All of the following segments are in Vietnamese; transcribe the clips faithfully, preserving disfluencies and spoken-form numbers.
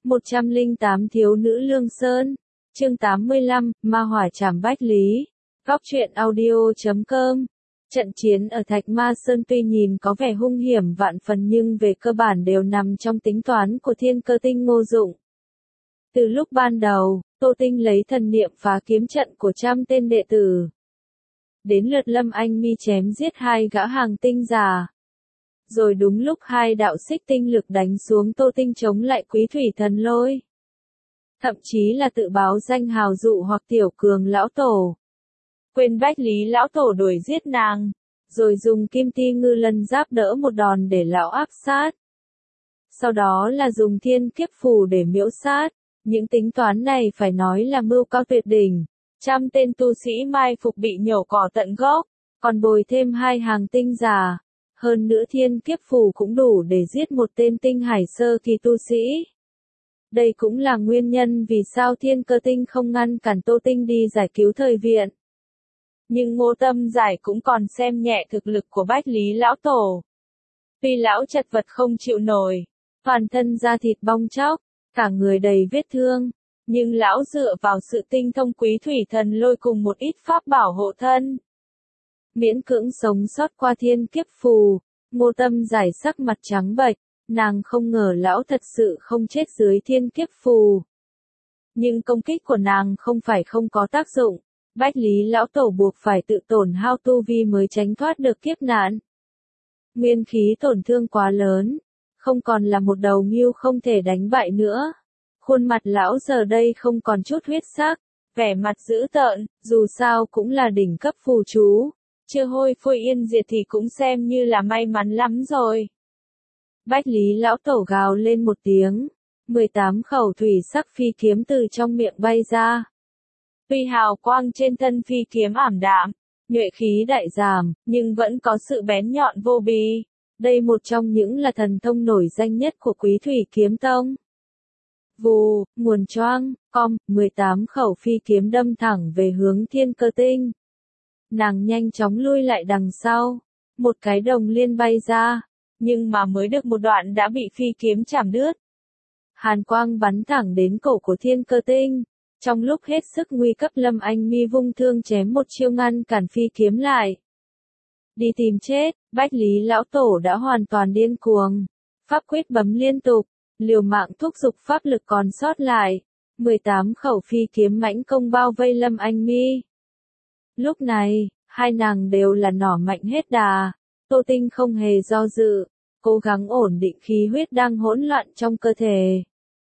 một trăm lẻ tám Thiếu nữ Lương Sơn. Chương tám mươi lăm, Ma hỏa trảm Bách Lý. Góc truyện audio chấm com. Trận chiến ở Thạch Ma Sơn tuy nhìn có vẻ hung hiểm vạn phần nhưng về cơ bản đều nằm trong tính toán của Thiên Cơ Tinh Ngô Dụng. Từ lúc ban đầu, Tô Tinh lấy thần niệm phá kiếm trận của trăm tên đệ tử. Đến lượt Lâm Anh Mi chém giết hai gã hàng tinh già. Rồi đúng lúc hai đạo xích tinh lực đánh xuống Tô Tinh chống lại Quý Thủy Thần Lôi. Thậm chí là tự báo danh hào dụ hoặc tiểu cường lão tổ. Quên Bách Lý lão tổ đuổi giết nàng. Rồi dùng kim ti ngư lân giáp đỡ một đòn để lão áp sát. Sau đó là dùng thiên kiếp phù để miễu sát. Những tính toán này phải nói là mưu cao tuyệt đỉnh. Trăm tên tu sĩ mai phục bị nhổ cỏ tận gốc. Còn bồi thêm hai hàng tinh già. Hơn nữa thiên kiếp phù cũng đủ để giết một tên tinh hải sơ kỳ tu sĩ. Đây cũng là nguyên nhân vì sao Thiên Cơ Tinh không ngăn cản Tô Tinh đi giải cứu thời viện. Nhưng Ngô Tâm Giải cũng còn xem nhẹ thực lực của Bách Lý lão tổ. Tuy lão chật vật không chịu nổi, toàn thân da thịt bong tróc, cả người đầy vết thương, nhưng lão dựa vào sự tinh thông Quý Thủy Thần Lôi cùng một ít pháp bảo hộ thân. Miễn cưỡng sống sót qua thiên kiếp phù, Ngô Tâm Giải sắc mặt trắng bệch, nàng không ngờ lão thật sự không chết dưới thiên kiếp phù. Nhưng công kích của nàng không phải không có tác dụng, Bách Lý lão tổ buộc phải tự tổn hao tu vi mới tránh thoát được kiếp nạn. Nguyên khí tổn thương quá lớn, không còn là một đầu mưu không thể đánh bại nữa. Khuôn mặt lão giờ đây không còn chút huyết sắc, vẻ mặt dữ tợn, dù sao cũng là đỉnh cấp phù chú. Chưa hôi phôi yên diệt thì cũng xem như là may mắn lắm rồi. Bách Lý lão tổ gào lên một tiếng, mười tám khẩu thủy sắc phi kiếm từ trong miệng bay ra. Tuy hào quang trên thân phi kiếm ảm đạm, nhuệ khí đại giảm, nhưng vẫn có sự bén nhọn vô bì. Đây một trong những là thần thông nổi danh nhất của Quý Thủy Kiếm Tông. Vù, nguồn choang, com, mười tám khẩu phi kiếm đâm thẳng về hướng Thiên Cơ Tinh. Nàng nhanh chóng lui lại đằng sau, một cái đồng liên bay ra, nhưng mà mới được một đoạn đã bị phi kiếm chảm đứt. Hàn quang bắn thẳng đến cổ của Thiên Cơ Tinh, trong lúc hết sức nguy cấp Lâm Anh Mi vung thương chém một chiêu ngăn cản phi kiếm lại. Đi tìm chết, Bách Lý lão tổ đã hoàn toàn điên cuồng, pháp quyết bấm liên tục, liều mạng thúc giục pháp lực còn sót lại, mười tám khẩu phi kiếm mãnh công bao vây Lâm Anh Mi. Lúc này, hai nàng đều là nỏ mạnh hết đà, Tô Tinh không hề do dự, cố gắng ổn định khí huyết đang hỗn loạn trong cơ thể.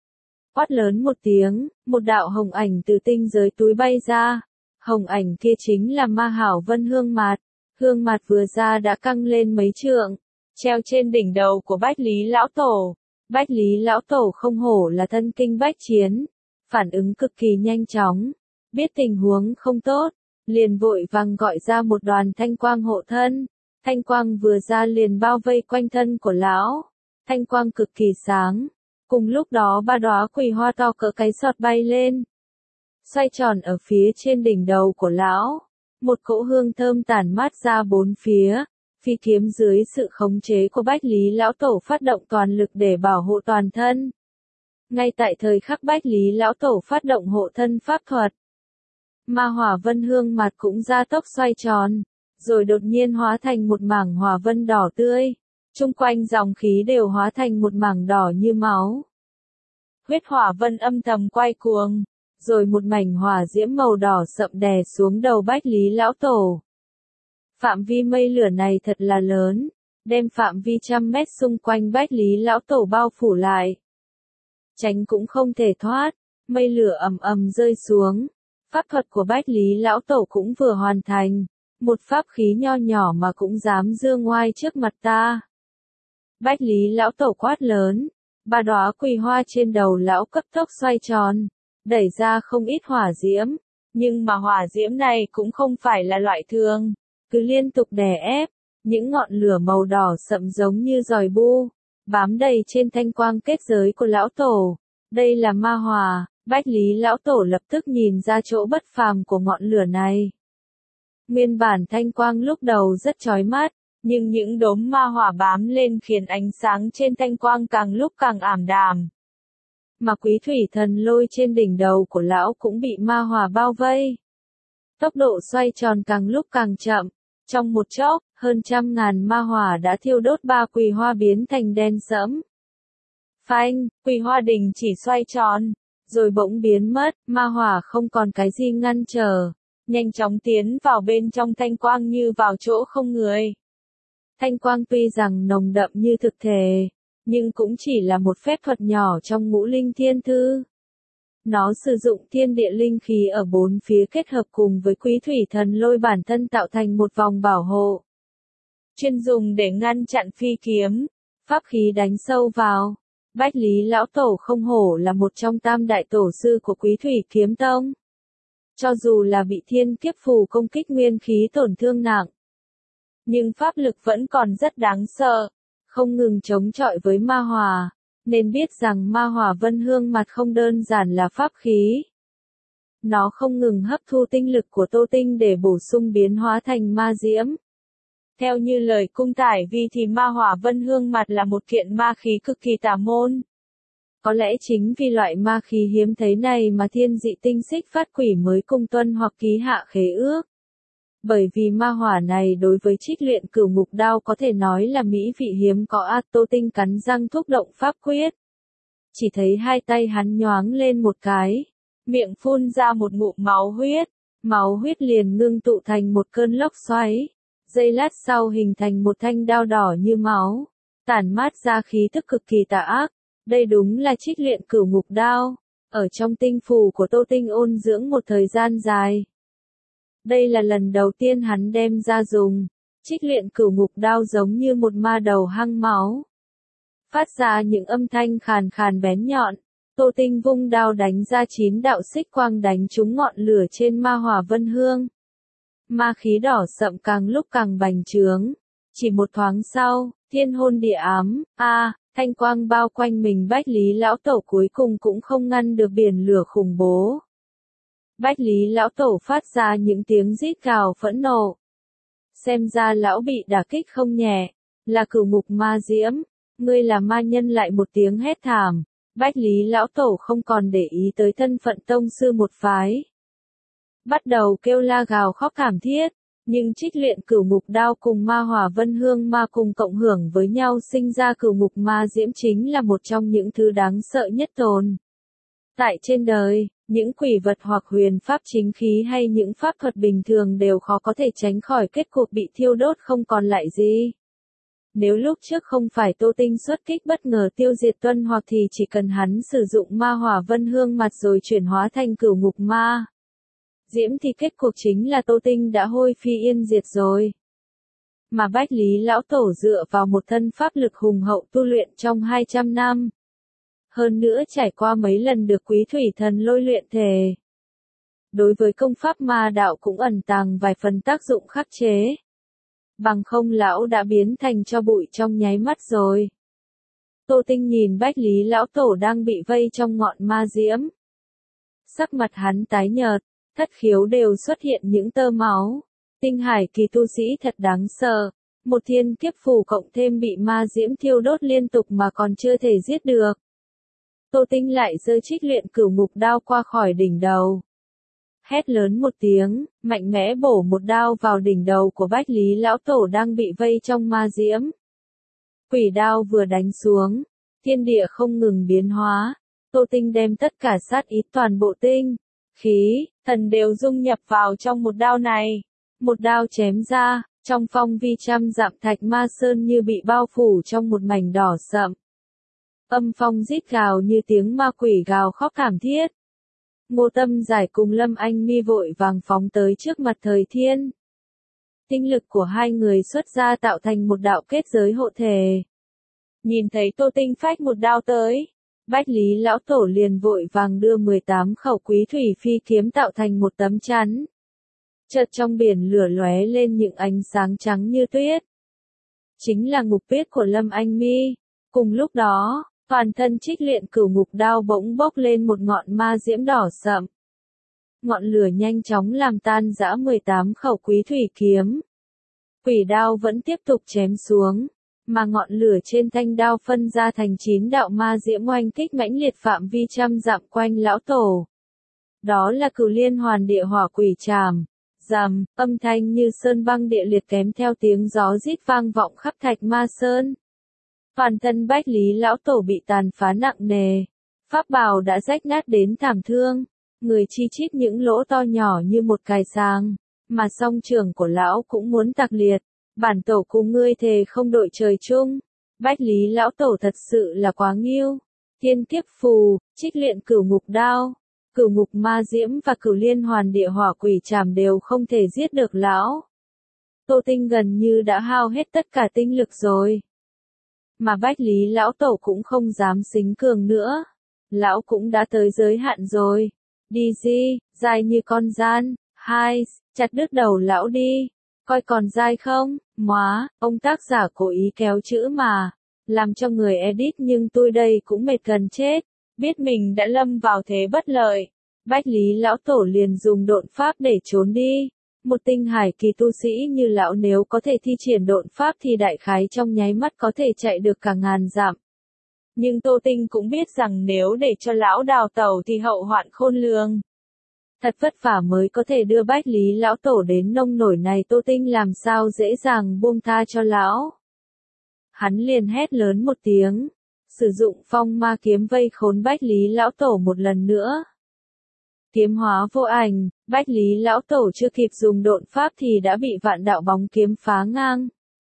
Quát lớn một tiếng, một đạo hồng ảnh từ tinh giới túi bay ra, hồng ảnh kia chính là Ma Hảo Vân Hương Mạt, hương mạt vừa ra đã căng lên mấy trượng, treo trên đỉnh đầu của Bách Lý lão tổ. Bách Lý lão tổ không hổ là thân kinh bách chiến, phản ứng cực kỳ nhanh chóng, biết tình huống không tốt. Liền vội vàng gọi ra một đoàn thanh quang hộ thân, thanh quang vừa ra liền bao vây quanh thân của lão, thanh quang cực kỳ sáng, cùng lúc đó ba đóa quỳ hoa to cỡ cái sọt bay lên, xoay tròn ở phía trên đỉnh đầu của lão, một cỗ hương thơm tản mát ra bốn phía, phi kiếm dưới sự khống chế của Bách Lý lão tổ phát động toàn lực để bảo hộ toàn thân. Ngay tại thời khắc Bách Lý lão tổ phát động hộ thân pháp thuật, Ma hỏa vân hương mặt cũng ra tốc xoay tròn, rồi đột nhiên hóa thành một mảng hỏa vân đỏ tươi, chung quanh dòng khí đều hóa thành một mảng đỏ như máu. Huyết hỏa vân âm thầm quay cuồng, rồi một mảnh hỏa diễm màu đỏ sậm đè xuống đầu Bách Lý lão tổ. Phạm vi mây lửa này thật là lớn, đem phạm vi trăm mét xung quanh Bách Lý lão tổ bao phủ lại. Tránh cũng không thể thoát, mây lửa ầm ầm rơi xuống. Pháp thuật của Bách Lý lão tổ cũng vừa hoàn thành, một pháp khí nho nhỏ mà cũng dám dương ngoai trước mặt ta. Bách Lý lão tổ quát lớn, ba đóa quỳ hoa trên đầu lão cấp tốc xoay tròn, đẩy ra không ít hỏa diễm, nhưng mà hỏa diễm này cũng không phải là loại thường, cứ liên tục đè ép, những ngọn lửa màu đỏ sậm giống như giòi bu, bám đầy trên thanh quang kết giới của lão tổ. Đây là ma hỏa. Bách Lý lão tổ lập tức nhìn ra chỗ bất phàm của ngọn lửa này. Nguyên bản thanh quang lúc đầu rất chói mắt, nhưng những đốm ma hỏa bám lên khiến ánh sáng trên thanh quang càng lúc càng ảm đạm. mà quý thủy thần lôi trên đỉnh đầu của lão cũng bị ma hỏa bao vây. Tốc độ xoay tròn càng lúc càng chậm, trong một chốc, hơn trăm ngàn ma hỏa đã thiêu đốt ba quỳ hoa biến thành đen sẫm. Phanh, quỳ hoa đỉnh chỉ xoay tròn, rồi bỗng biến mất, ma hỏa không còn cái gì ngăn trở, nhanh chóng tiến vào bên trong thanh quang như vào chỗ không người. Thanh quang tuy rằng nồng đậm như thực thể, nhưng cũng chỉ là một phép thuật nhỏ trong ngũ linh thiên thư. Nó sử dụng thiên địa linh khí ở bốn phía kết hợp cùng với quý thủy thần lôi bản thân tạo thành một vòng bảo hộ. Chuyên dùng để ngăn chặn phi kiếm, pháp khí đánh sâu vào. Bách Lý Lão Tổ không hổ là một trong tam đại tổ sư của Quý Thủy Kiếm Tông. Cho dù là bị thiên kiếp phù công kích nguyên khí tổn thương nặng, nhưng pháp lực vẫn còn rất đáng sợ, không ngừng chống chọi với ma hỏa, nên biết rằng ma hỏa vân hương mặt không đơn giản là pháp khí. Nó không ngừng hấp thu tinh lực của Tô Tinh để bổ sung biến hóa thành ma diễm. Theo như lời cung tải vi thì ma hỏa vân hương mặt là một kiện ma khí cực kỳ tà môn. Có lẽ chính vì loại ma khí hiếm thấy này mà thiên dị tinh xích phát quỷ mới cung tuân hoặc ký hạ khế ước. Bởi vì ma hỏa này đối với trích luyện cửu ngục đao có thể nói là mỹ vị hiếm có. A Tô Tinh cắn răng thúc động pháp quyết. Chỉ thấy hai tay hắn nhoáng lên một cái, miệng phun ra một ngụm máu huyết, máu huyết liền ngưng tụ thành một cơn lốc xoáy. Giây lát sau hình thành một thanh đao đỏ như máu, tản mát ra khí tức cực kỳ tà ác. Đây đúng là trích luyện cửu ngục đao, ở trong tinh phù của Tô Tinh ôn dưỡng một thời gian dài. Đây là lần đầu tiên hắn đem ra dùng, trích luyện cửu ngục đao giống như một ma đầu hăng máu. Phát ra những âm thanh khàn khàn bén nhọn, Tô Tinh vung đao đánh ra chín đạo xích quang đánh trúng ngọn lửa trên ma hỏa vân hương. Ma khí đỏ sậm càng lúc càng bành trướng. Chỉ một thoáng sau, thiên hôn địa ám, a à, thanh quang bao quanh mình Bách Lý Lão Tổ cuối cùng cũng không ngăn được biển lửa khủng bố. Bách Lý Lão Tổ phát ra những tiếng rít gào phẫn nộ. Xem ra lão bị đả kích không nhẹ, là cửu ngục ma diễm, ngươi là ma nhân lại một tiếng hét thảm. Bách Lý Lão Tổ không còn để ý tới thân phận tông sư một phái. Bắt đầu kêu la gào khóc thảm thiết, nhưng trích luyện cửu ngục đao cùng ma hỏa vân hương ma cùng cộng hưởng với nhau sinh ra cửu ngục ma diễm chính là một trong những thứ đáng sợ nhất tồn tại trên đời. Những quỷ vật hoặc huyền pháp chính khí hay những pháp thuật bình thường đều khó có thể tránh khỏi kết cục bị thiêu đốt không còn lại gì. Nếu lúc trước không phải Tô Tinh xuất kích bất ngờ tiêu diệt tuân hoặc thì chỉ cần hắn sử dụng ma hỏa vân hương mặt rồi chuyển hóa thành cửu ngục ma diễm thì kết cục chính là Tô Tinh đã hôi phi yên diệt rồi. Mà Bách Lý Lão Tổ dựa vào một thân pháp lực hùng hậu tu luyện trong hai trăm năm. Hơn nữa trải qua mấy lần được quý thủy thần lôi luyện thể. Đối với công pháp ma đạo cũng ẩn tàng vài phần tác dụng khắc chế. Bằng không lão đã biến thành tro bụi trong nháy mắt rồi. Tô Tinh nhìn Bách Lý Lão Tổ đang bị vây trong ngọn ma diễm. Sắc mặt hắn tái nhợt, thất khiếu đều xuất hiện những tơ máu. Tinh hải kỳ tu sĩ thật đáng sợ. Một thiên kiếp phù cộng thêm bị ma diễm thiêu đốt liên tục mà còn chưa thể giết được. Tô Tinh lại giơ trích luyện cửu ngục đao qua khỏi đỉnh đầu. Hét lớn một tiếng, mạnh mẽ bổ một đao vào đỉnh đầu của Bách Lý Lão Tổ đang bị vây trong ma diễm. Quỷ đao vừa đánh xuống, thiên địa không ngừng biến hóa. Tô Tinh đem tất cả sát ý toàn bộ tinh, khí, thần đều dung nhập vào trong một đao này. Một đao chém ra, trong phong vi trăm dặm thạch ma sơn như bị bao phủ trong một mảnh đỏ sậm. Âm phong rít gào như tiếng ma quỷ gào khóc thảm thiết. Ngô Tâm Giải cùng Lâm Anh Mi vội vàng phóng tới trước mặt Thời Thiên. Tinh lực của hai người xuất ra tạo thành một đạo kết giới hộ thể. Nhìn thấy Tô Tinh phách một đao tới, Bách Lý Lão Tổ liền vội vàng đưa mười tám khẩu quý thủy phi kiếm tạo thành một tấm chắn. Chợt trong biển lửa lóe lên những ánh sáng trắng như tuyết. Chính là ngục biết của Lâm Anh Mi. Cùng lúc đó, toàn thân trích luyện cửu ngục đao bỗng bốc lên một ngọn ma diễm đỏ sậm. Ngọn lửa nhanh chóng làm tan rã mười tám khẩu quý thủy kiếm. Quỷ đao vẫn tiếp tục chém xuống. mà ngọn lửa trên thanh đao phân ra thành chín đạo ma diễm oanh kích mãnh liệt phạm vi trăm dặm quanh lão tổ. Đó là Cửu Liên Hoàn Địa Hỏa Quỷ Trảm. Rầm, âm thanh như sơn băng địa liệt kèm theo tiếng gió rít vang vọng khắp Thạch Ma Sơn. Toàn thân Bách Lý lão tổ bị tàn phá nặng nề, pháp bào đã rách nát đến thảm thương, người chi chít những lỗ to nhỏ như một cài sàng, mà song trường của lão cũng muốn tạc liệt. Bản tổ cùng ngươi thề không đội trời chung. Bách Lý lão tổ thật sự là quá nghiêu. Thiên kiếp phù, trích luyện cửu ngục đao, cửu ngục ma diễm và cửu liên hoàn địa hỏa quỷ trảm đều không thể giết được lão. Tô Tinh gần như đã hao hết tất cả tinh lực rồi. Mà Bách Lý lão tổ cũng không dám xính cường nữa. Lão cũng đã tới giới hạn rồi. Đi di, dài như con gian, hai, chặt đứt đầu lão đi. Coi còn dai không, móa, ông tác giả cố ý kéo chữ mà, làm cho người edit nhưng tôi đây cũng mệt gần chết, biết mình đã lâm vào thế bất lợi. Bách Lý lão tổ liền dùng độn pháp để trốn đi. Một tinh hải kỳ tu sĩ như lão nếu có thể thi triển độn pháp thì đại khái trong nháy mắt có thể chạy được cả ngàn dặm. Nhưng Tô Tinh cũng biết rằng nếu để cho lão đào tẩu thì hậu hoạn khôn lường. Thật vất vả mới có thể đưa Bách Lý lão tổ đến nông nổi này, Tô Tinh làm sao dễ dàng buông tha cho lão. Hắn liền hét lớn một tiếng, sử dụng phong ma kiếm vây khốn Bách Lý lão tổ một lần nữa. Kiếm hóa vô ảnh, Bách Lý lão tổ chưa kịp dùng độn pháp thì đã bị vạn đạo bóng kiếm phá ngang.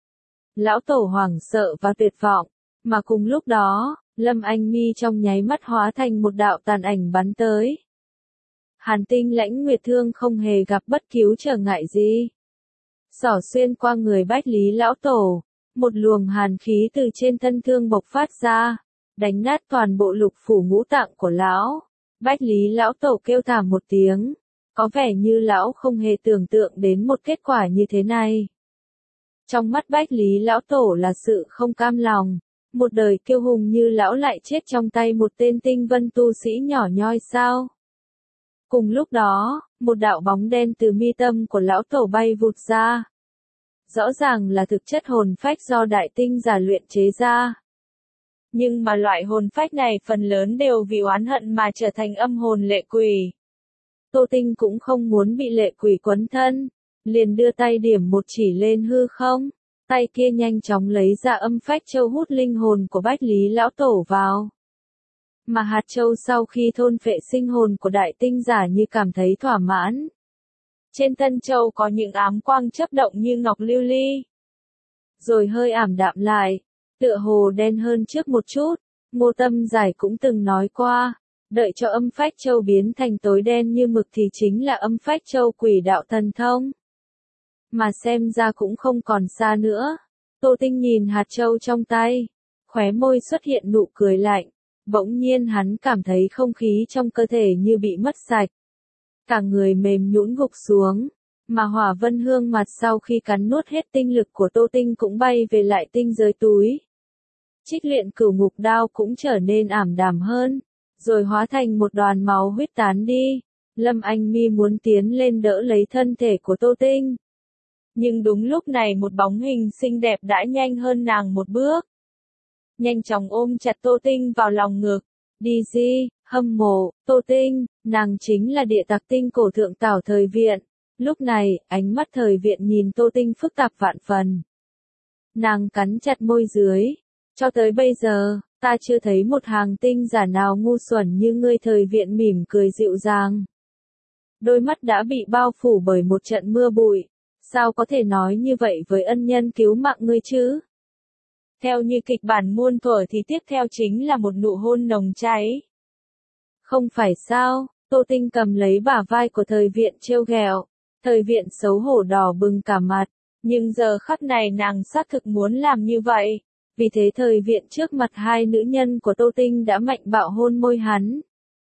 Lão tổ hoảng sợ và tuyệt vọng, mà cùng lúc đó, Lâm Anh Mi trong nháy mắt hóa thành một đạo tàn ảnh bắn tới. Hàn Tinh Lãnh Nguyệt thương không hề gặp bất cứu trở ngại gì. Xỏ xuyên qua người Bách Lý lão tổ, một luồng hàn khí từ trên thân thương bộc phát ra, đánh nát toàn bộ lục phủ ngũ tạng của lão. Bách Lý lão tổ kêu thảm một tiếng, có vẻ như lão không hề tưởng tượng đến một kết quả như thế này. Trong mắt Bách Lý lão tổ là sự không cam lòng, một đời kiêu hùng như lão lại chết trong tay một tên tinh vân tu sĩ nhỏ nhoi sao? Cùng lúc đó, một đạo bóng đen từ mi tâm của lão tổ bay vụt ra. Rõ ràng là thực chất hồn phách do đại tinh giả luyện chế ra. Nhưng mà loại hồn phách này phần lớn đều vì oán hận mà trở thành âm hồn lệ quỷ. Tô Tinh cũng không muốn bị lệ quỷ quấn thân, liền đưa tay điểm một chỉ lên hư không, tay kia nhanh chóng lấy ra âm phách châu hút linh hồn của Bách Lý lão tổ vào. Mà hạt châu sau khi thôn phệ sinh hồn của đại tinh giả như cảm thấy thỏa mãn. Trên thân châu có những ám quang chớp động như ngọc lưu ly. Rồi hơi ảm đạm lại, tựa hồ đen hơn trước một chút. Ngô Tâm Giải cũng từng nói qua, đợi cho âm phách châu biến thành tối đen như mực thì chính là âm phách châu quỷ đạo thần thông. Mà xem ra cũng không còn xa nữa. Tô Tinh nhìn hạt châu trong tay, khóe môi xuất hiện nụ cười lạnh. Bỗng nhiên hắn cảm thấy không khí trong cơ thể như bị mất sạch. Cả người mềm nhũn gục xuống, mà hỏa vân hương mặt sau khi cắn nuốt hết tinh lực của Tô Tinh cũng bay về lại tinh giới túi. Trích luyện cửu ngục đao cũng trở nên ảm đạm hơn, rồi hóa thành một đoàn máu huyết tán đi. Lâm Anh Mi muốn tiến lên đỡ lấy thân thể của Tô Tinh. Nhưng đúng lúc này một bóng hình xinh đẹp đã nhanh hơn nàng một bước. Nhanh chóng ôm chặt Tô Tinh vào lòng ngực. Đi di, hâm mộ, Tô Tinh, nàng chính là địa tặc tinh cổ thượng tảo Thời Viện. Lúc này, ánh mắt Thời Viện nhìn Tô Tinh phức tạp vạn phần. Nàng cắn chặt môi dưới. Cho tới bây giờ, ta chưa thấy một hàng tinh giả nào ngu xuẩn như ngươi. Thời Viện mỉm cười dịu dàng. Đôi mắt đã bị bao phủ bởi một trận mưa bụi. Sao có thể nói như vậy với ân nhân cứu mạng ngươi chứ? Theo như kịch bản muôn thuở thì tiếp theo chính là một nụ hôn nồng cháy. Không phải sao, Tô Tinh cầm lấy bả vai của Thời Viện trêu ghẹo. Thời Viện xấu hổ đỏ bừng cả mặt, nhưng giờ khắc này nàng xác thực muốn làm như vậy. Vì thế Thời Viện trước mặt hai nữ nhân của Tô Tinh đã mạnh bạo hôn môi hắn.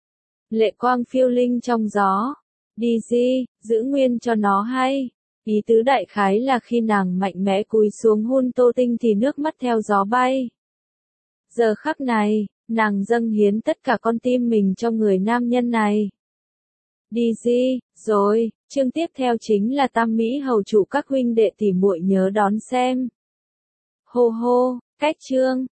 Lệ quang phiêu linh trong gió. Đi di, giữ nguyên cho nó hay. Ý tứ đại khái là khi nàng mạnh mẽ cúi xuống hôn Tô Tinh thì nước mắt theo gió bay. Giờ khắc này, nàng dâng hiến tất cả con tim mình cho người nam nhân này. Đi di, rồi, chương tiếp theo chính là Tam Mỹ hầu chủ các huynh đệ tỉ muội nhớ đón xem. Hô hô, cách chương.